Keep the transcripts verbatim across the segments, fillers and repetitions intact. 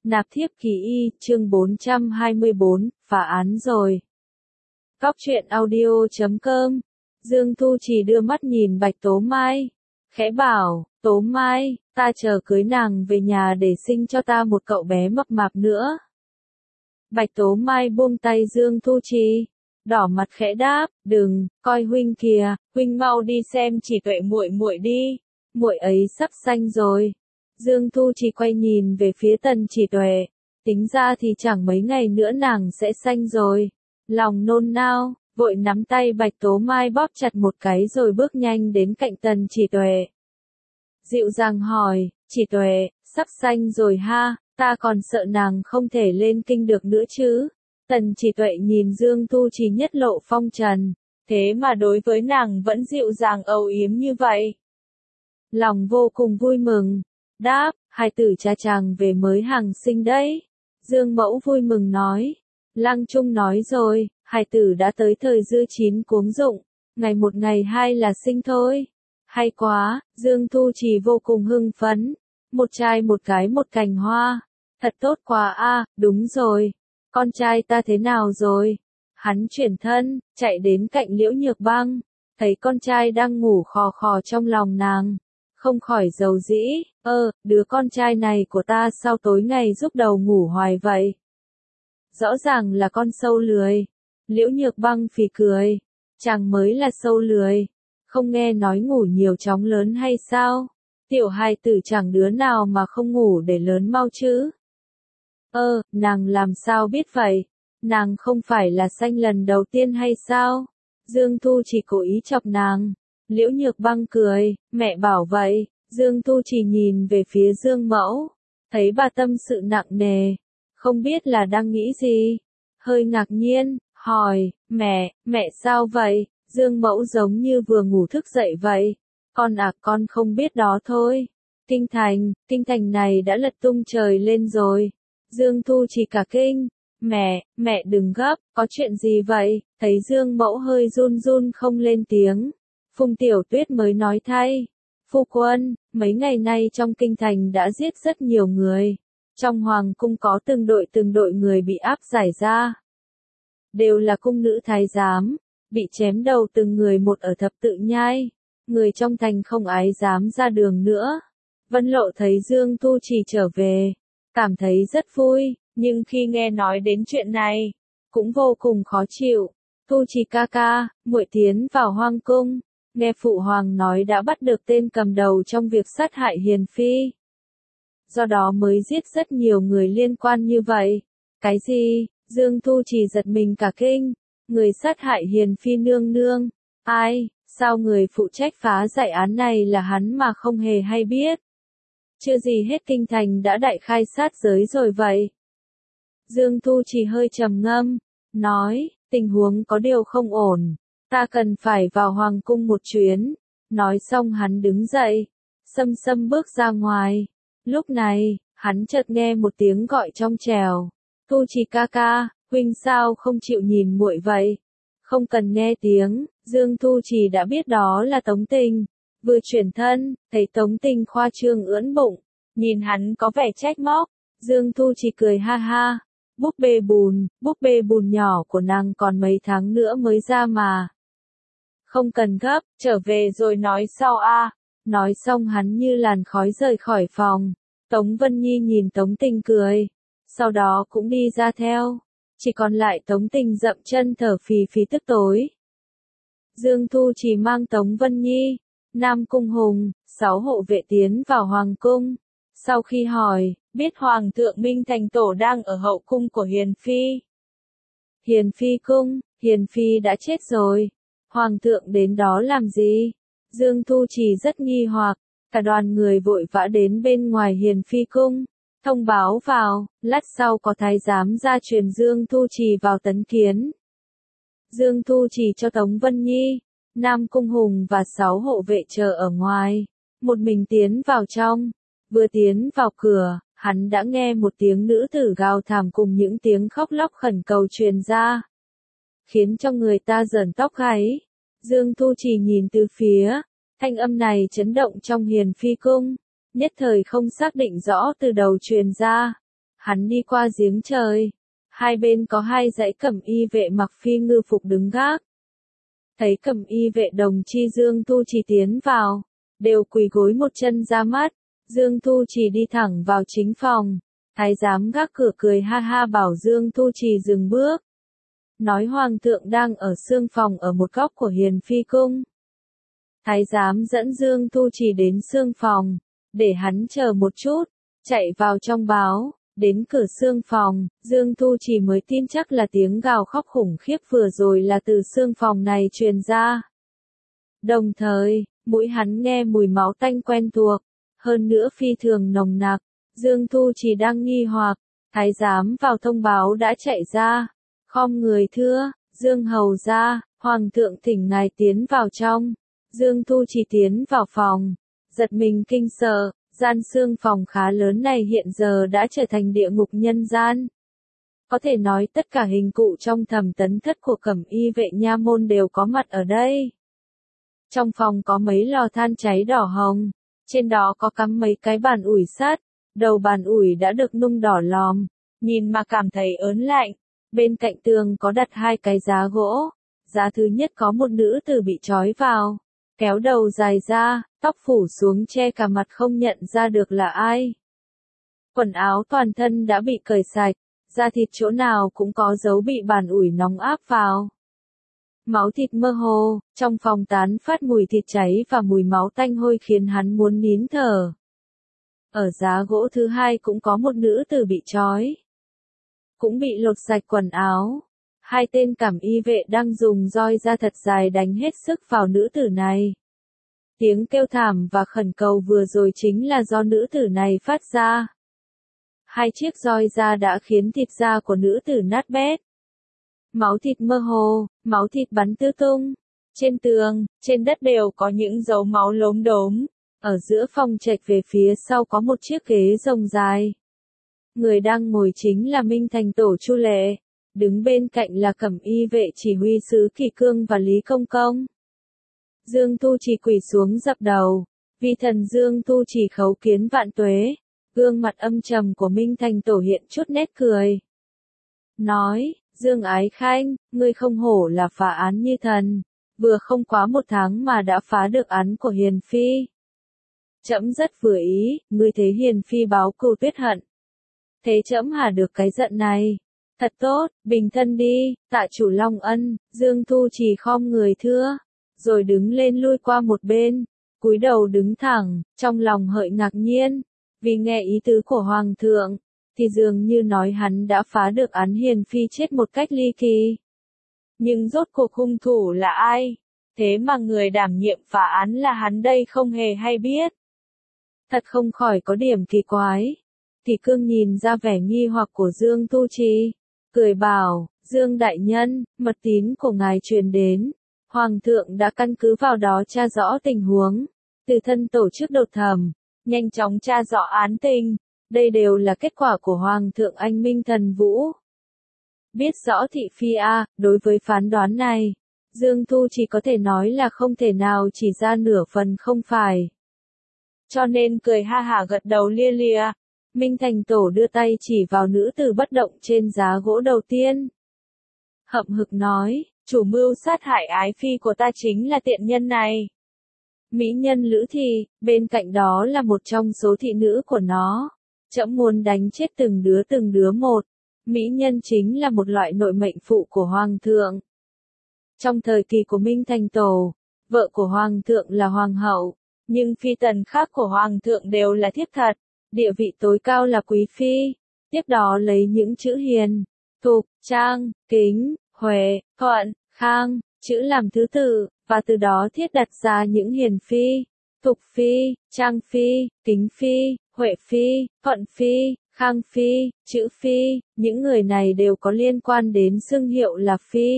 Nạp thiếp kỳ y, chương bốn trăm hai mươi bốn, phá án rồi. Cóc truyện audio chấm com. Dương Thu Trì đưa mắt nhìn Bạch Tố Mai, khẽ bảo, Tố Mai, ta chờ cưới nàng về nhà để sinh cho ta một cậu bé mập mạp nữa. Bạch Tố Mai buông tay Dương Thu Trì, đỏ mặt khẽ đáp, đừng, coi huynh kìa, huynh mau đi xem Chỉ Tuệ muội muội đi, muội ấy sắp sanh rồi. Dương Thu Trì quay nhìn về phía Tần Chỉ Tuệ, tính ra thì chẳng mấy ngày nữa nàng sẽ sanh rồi. Lòng nôn nao, vội nắm tay Bạch Tố Mai bóp chặt một cái rồi bước nhanh đến cạnh Tần Chỉ Tuệ. Dịu dàng hỏi, Chỉ Tuệ, sắp sanh rồi ha, ta còn sợ nàng không thể lên kinh được nữa chứ. Tần Chỉ Tuệ nhìn Dương Thu Trì nhất lộ phong trần, thế mà đối với nàng vẫn dịu dàng âu yếm như vậy. Lòng vô cùng vui mừng, đáp, hài tử cha chàng về mới hàng sinh đấy. Dương Mẫu vui mừng nói, Lăng Trung nói rồi, hài tử đã tới thời dư chín cuống dụng, ngày một ngày hai là sinh thôi. Hay quá, Dương Thu Trì vô cùng hưng phấn, một trai một gái một cành hoa, thật tốt quá a, đúng rồi, con trai ta thế nào rồi? Hắn chuyển thân, chạy đến cạnh Liễu Nhược Băng, thấy con trai đang ngủ khò khò trong lòng nàng, không khỏi dầu dĩ, ơ, đứa con trai này của ta sao tối ngày giúp đầu ngủ hoài vậy? Rõ ràng là con sâu lười. Liễu Nhược Băng phì cười, chàng mới là sâu lười, không nghe nói ngủ nhiều chóng lớn hay sao? Tiểu hài tử chẳng đứa nào mà không ngủ để lớn mau chứ? Ơ, nàng làm sao biết vậy? Nàng không phải là sanh lần đầu tiên hay sao? Dương Thu chỉ cố ý chọc nàng. Liễu Nhược Băng cười, mẹ bảo vậy. Dương Thu chỉ nhìn về phía Dương Mẫu, thấy bà tâm sự nặng nề, không biết là đang nghĩ gì. Hơi ngạc nhiên, hỏi, mẹ, mẹ sao vậy? Dương Mẫu giống như vừa ngủ thức dậy vậy. Con à, con không biết đó thôi. Kinh thành, kinh thành này đã lật tung trời lên rồi. Dương Thu chỉ cả kinh, mẹ, mẹ đừng gấp, có chuyện gì vậy? Thấy Dương Mẫu hơi run run không lên tiếng, Phùng Tiểu Tuyết mới nói thay, phu quân, mấy ngày nay trong kinh thành đã giết rất nhiều người. Trong hoàng cung có từng đội từng đội người bị áp giải ra. Đều là cung nữ thái giám, bị chém đầu từng người một ở thập tự nhai. Người trong thành không ai dám ra đường nữa. Vân Lộ thấy Dương Thu Trì trở về, cảm thấy rất vui, nhưng khi nghe nói đến chuyện này, cũng vô cùng khó chịu. Thu Trì ca ca, muội tiến vào hoang cung, nghe phụ hoàng nói đã bắt được tên cầm đầu trong việc sát hại Hiền Phi. Do đó mới giết rất nhiều người liên quan như vậy. Cái gì? Dương Thu Trì giật mình cả kinh. Người sát hại Hiền Phi nương nương. Ai? Sao người phụ trách phá giải án này là hắn mà không hề hay biết? Chưa gì hết kinh thành đã đại khai sát giới rồi vậy. Dương Thu Trì hơi trầm ngâm, nói, tình huống có điều không ổn. Ta cần phải vào hoàng cung một chuyến. Nói xong hắn đứng dậy, xâm xâm bước ra ngoài. Lúc này, hắn chợt nghe một tiếng gọi trong trèo. Thu Trì ca ca, huynh sao không chịu nhìn muội vậy? Không cần nghe tiếng, Dương Thu Trì đã biết đó là Tống Tình. Vừa chuyển thân, thấy Tống Tình khoa trương ưỡn bụng, nhìn hắn có vẻ trách móc. Dương Thu Trì cười ha ha, búp bê bùn, búp bê bùn nhỏ của nàng còn mấy tháng nữa mới ra mà. Không cần gấp, trở về rồi nói sau a. Nói xong hắn như làn khói rời khỏi phòng. Tống Vân Nhi nhìn Tống Tình cười, sau đó cũng đi ra theo. Chỉ còn lại Tống Tình dậm chân thở phì phì tức tối. Dương Thu Trì mang Tống Vân Nhi, Nam Cung Hùng, sáu hộ vệ tiến vào hoàng cung. Sau khi hỏi, biết Hoàng thượng Minh Thành Tổ đang ở hậu cung của Hiền Phi. Hiền Phi cung, Hiền Phi đã chết rồi. Hoàng thượng đến đó làm gì? Dương Thu Trì rất nghi hoặc, cả đoàn người vội vã đến bên ngoài Hiền Phi cung, thông báo vào, lát sau có thái giám ra truyền Dương Thu Trì vào tấn kiến. Dương Thu Trì cho Tống Vân Nhi, Nam Cung Hùng và sáu hộ vệ chờ ở ngoài, một mình tiến vào trong. Vừa tiến vào cửa, hắn đã nghe một tiếng nữ tử gào thảm cùng những tiếng khóc lóc khẩn cầu truyền ra, khiến cho người ta rợn tóc gáy. Dương Thu Trì nhìn từ phía, thanh âm này chấn động trong Hiền Phi cung, nhất thời không xác định rõ từ đầu truyền ra. Hắn đi qua giếng trời. Hai bên có hai dãy cẩm y vệ mặc phi ngư phục đứng gác. Thấy cẩm y vệ đồng chi Dương Thu Trì tiến vào, đều quỳ gối một chân ra mắt. Dương Thu Trì đi thẳng vào chính phòng. Thái giám gác cửa cười ha ha bảo Dương Thu Trì dừng bước. Nói hoàng thượng đang ở xương phòng ở một góc của Hiền Phi cung. Thái giám dẫn Dương Thu Trì đến xương phòng, để hắn chờ một chút, chạy vào trong báo, đến cửa xương phòng, Dương Thu Trì mới tin chắc là tiếng gào khóc khủng khiếp vừa rồi là từ xương phòng này truyền ra. Đồng thời, mũi hắn nghe mùi máu tanh quen thuộc, hơn nữa phi thường nồng nặc. Dương Thu Trì đang nghi hoặc, thái giám vào thông báo đã chạy ra, khom người thưa, Dương hầu ra, hoàng thượng thỉnh ngài tiến vào trong. Dương Thu Trì tiến vào phòng, giật mình kinh sợ, gian xương phòng khá lớn này hiện giờ đã trở thành địa ngục nhân gian. Có thể nói tất cả hình cụ trong thẩm tấn thất của cẩm y vệ nha môn đều có mặt ở đây. Trong phòng có mấy lò than cháy đỏ hồng, trên đó có cắm mấy cái bàn ủi sắt, đầu bàn ủi đã được nung đỏ lòm, nhìn mà cảm thấy ớn lạnh. Bên cạnh tường có đặt hai cái giá gỗ, giá thứ nhất có một nữ tử bị trói vào, kéo đầu dài ra, tóc phủ xuống che cả mặt không nhận ra được là ai. Quần áo toàn thân đã bị cởi sạch, da thịt chỗ nào cũng có dấu bị bàn ủi nóng áp vào. Máu thịt mơ hồ, trong phòng tán phát mùi thịt cháy và mùi máu tanh hôi khiến hắn muốn nín thở. Ở giá gỗ thứ hai cũng có một nữ tử bị trói, cũng bị lột sạch quần áo. Hai tên cẩm y vệ đang dùng roi da thật dài đánh hết sức vào nữ tử này. Tiếng kêu thảm và khẩn cầu vừa rồi chính là do nữ tử này phát ra. Hai chiếc roi da đã khiến thịt da của nữ tử nát bét. Máu thịt mơ hồ, máu thịt bắn tứ tung. Trên tường, trên đất đều có những dấu máu lốm đốm. Ở giữa phòng trạch về phía sau có một chiếc ghế rồng dài. Người đang ngồi chính là Minh Thành Tổ Chu Lệ. Đứng bên cạnh là cẩm y vệ chỉ huy sứ Kỳ Cương và Lý Công Công. Dương Thu Trì quỳ xuống dập đầu. Vi thần Dương Thu Trì khấu kiến vạn tuế. Gương mặt âm trầm của Minh Thành Tổ hiện chút nét cười. Nói, Dương Ái Khanh, ngươi không hổ là phá án như thần. Vừa không quá một tháng mà đã phá được án của Hiền Phi. Trẫm rất vừa ý, ngươi thế Hiền Phi báo cừu tuyết hận. Thế trẫm hả được cái giận này. Thật tốt, bình thân đi, tạ chủ long ân. Dương Thu Trì khom người thưa, rồi đứng lên lui qua một bên, cúi đầu đứng thẳng, trong lòng hợi ngạc nhiên, vì nghe ý tứ của Hoàng thượng, thì dường như nói hắn đã phá được án Hiền Phi chết một cách ly kỳ. Nhưng rốt cuộc hung thủ là ai? Thế mà người đảm nhiệm phá án là hắn đây không hề hay biết. Thật không khỏi có điểm kỳ quái. Kỳ Cương nhìn ra vẻ nghi hoặc của Dương Thu Trì, cười bảo, Dương đại nhân, mật tín của ngài truyền đến. Hoàng thượng đã căn cứ vào đó tra rõ tình huống, từ thân tổ chức đột thẩm, nhanh chóng tra rõ án tình. Đây đều là kết quả của Hoàng thượng anh minh thần vũ. Biết rõ thị phi a, đối với phán đoán này, Dương Thu chỉ có thể nói là không thể nào chỉ ra nửa phần không phải. Cho nên cười ha hả gật đầu lia lịa. Minh Thành Tổ đưa tay chỉ vào nữ tử bất động trên giá gỗ đầu tiên. Hậm hực nói, chủ mưu sát hại ái phi của ta chính là tiện nhân này. Mỹ nhân Lữ Thị, bên cạnh đó là một trong số thị nữ của nó. Trẫm muốn đánh chết từng đứa từng đứa một. Mỹ nhân chính là một loại nội mệnh phụ của Hoàng thượng. Trong thời kỳ của Minh Thành Tổ, vợ của Hoàng thượng là Hoàng hậu, nhưng phi tần khác của Hoàng thượng đều là thiếp thật. Địa vị tối cao là quý phi, tiếp đó lấy những chữ hiền, thục, trang, kính, huệ, thuận, khang, chữ làm thứ tự, và từ đó thiết đặt ra những hiền phi, thục phi, trang phi, kính phi, huệ phi, thuận phi, khang phi, chữ phi, những người này đều có liên quan đến xưng hiệu là phi.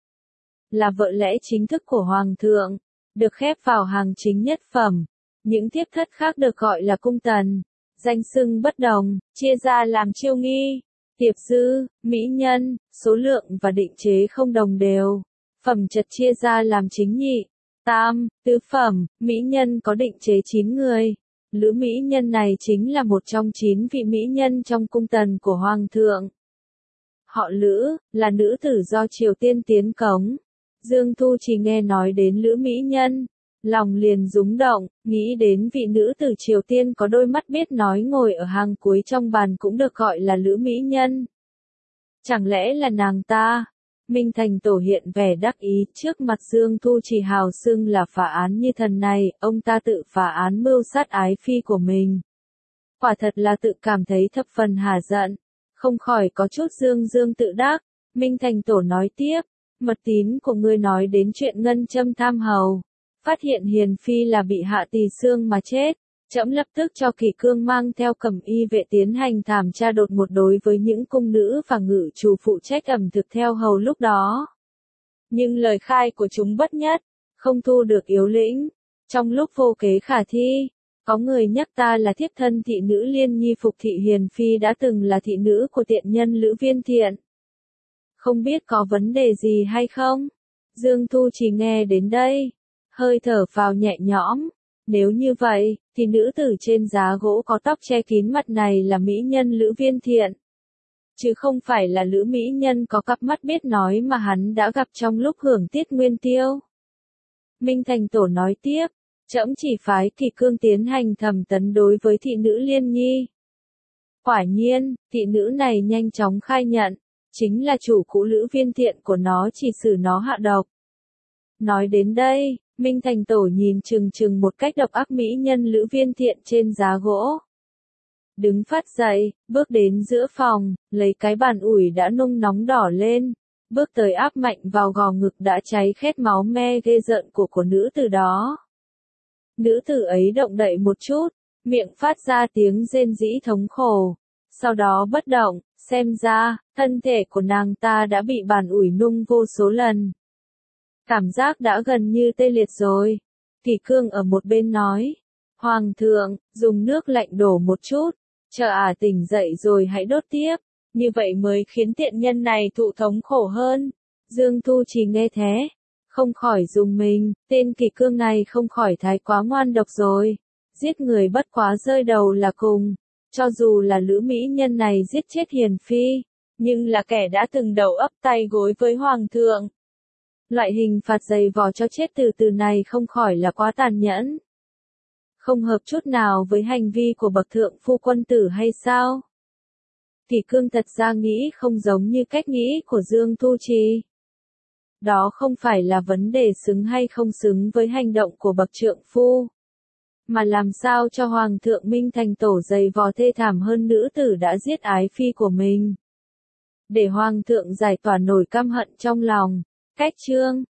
Là vợ lẽ chính thức của Hoàng thượng, được khép vào hàng chính nhất phẩm, những thiếp thất khác được gọi là cung tần. Danh xưng bất đồng, chia ra làm chiêu nghi, tiệp dư, mỹ nhân, số lượng và định chế không đồng đều. Phẩm chất chia ra làm chính nhị, tam, tứ phẩm, mỹ nhân có định chế chín người, Lữ mỹ nhân này chính là một trong chín vị mỹ nhân trong cung tần của Hoàng thượng. Họ Lữ, là nữ tử do Triều Tiên tiến cống. Dương Thu chỉ nghe nói đến Lữ mỹ nhân, lòng liền rúng động, nghĩ đến vị nữ tử Triều Tiên có đôi mắt biết nói ngồi ở hàng cuối trong bàn cũng được gọi là Lữ mỹ nhân. Chẳng lẽ là nàng ta? Minh Thành Tổ hiện vẻ đắc ý, trước mặt Dương Thu chỉ hào xưng là phá án như thần này, ông ta tự phá án mưu sát ái phi của mình. Quả thật là tự cảm thấy thập phần hả giận, không khỏi có chút dương dương tự đắc. Minh Thành Tổ nói tiếp, mật tín của ngươi nói đến chuyện ngân châm tham hầu, phát hiện Hiền Phi là bị hạ tỳ xương mà chết. Trẫm lập tức cho Kỷ Cương mang theo cẩm y vệ tiến hành thảm tra đột một đối với những cung nữ và ngự chủ phụ trách ẩm thực theo hầu lúc đó. Nhưng lời khai của chúng bất nhất, không thu được yếu lĩnh. Trong lúc vô kế khả thi, có người nhắc ta là thiếp thân thị nữ Liên Nhi phục thị Hiền Phi đã từng là thị nữ của tiện nhân Lữ Viên Thiện. Không biết có vấn đề gì hay không? Dương Thu chỉ nghe đến đây, hơi thở phào nhẹ nhõm. Nếu như vậy, thì nữ tử trên giá gỗ có tóc che kín mặt này là mỹ nhân Lữ Viên Thiện. Chứ không phải là Lữ mỹ nhân có cặp mắt biết nói mà hắn đã gặp trong lúc hưởng tiết nguyên tiêu. Minh Thành Tổ nói tiếp, trẫm chỉ phái Kỷ Cương tiến hành thẩm tấn đối với thị nữ Liên Nhi. Quả nhiên, thị nữ này nhanh chóng khai nhận, chính là chủ cũ Lữ Viên Thiện của nó chỉ xử nó hạ độc. Nói đến đây, Minh Thành Tổ nhìn chừng chừng một cách độc ác mỹ nhân Lữ Viên Thiện trên giá gỗ. Đứng phát dậy, bước đến giữa phòng, lấy cái bàn ủi đã nung nóng đỏ lên, bước tới áp mạnh vào gò ngực đã cháy khét máu me ghê rợn của của nữ tử đó. Nữ tử ấy động đậy một chút, miệng phát ra tiếng rên rỉ thống khổ. Sau đó bất động, xem ra, thân thể của nàng ta đã bị bàn ủi nung vô số lần. Cảm giác đã gần như tê liệt rồi. Kỷ Cương ở một bên nói, Hoàng thượng, dùng nước lạnh đổ một chút, chờ ả tỉnh dậy rồi hãy đốt tiếp, như vậy mới khiến tiện nhân này thụ thống khổ hơn. Dương Thu chỉ nghe thế, không khỏi rùng mình, tên Kỷ Cương này không khỏi thái quá ngoan độc rồi, giết người bất quá rơi đầu là cùng, cho dù là Lữ mỹ nhân này giết chết Hiền Phi, nhưng là kẻ đã từng đầu ấp tay gối với Hoàng thượng. Loại hình phạt dày vò cho chết từ từ này không khỏi là quá tàn nhẫn. Không hợp chút nào với hành vi của bậc thượng phu quân tử hay sao? Kỷ Cương thật ra nghĩ không giống như cách nghĩ của Dương Thu Trì. Đó không phải là vấn đề xứng hay không xứng với hành động của bậc trượng phu, mà làm sao cho Hoàng thượng Minh Thành Tổ dày vò thê thảm hơn nữ tử đã giết ái phi của mình. Để Hoàng thượng giải tỏa nổi căm hận trong lòng. Cách chương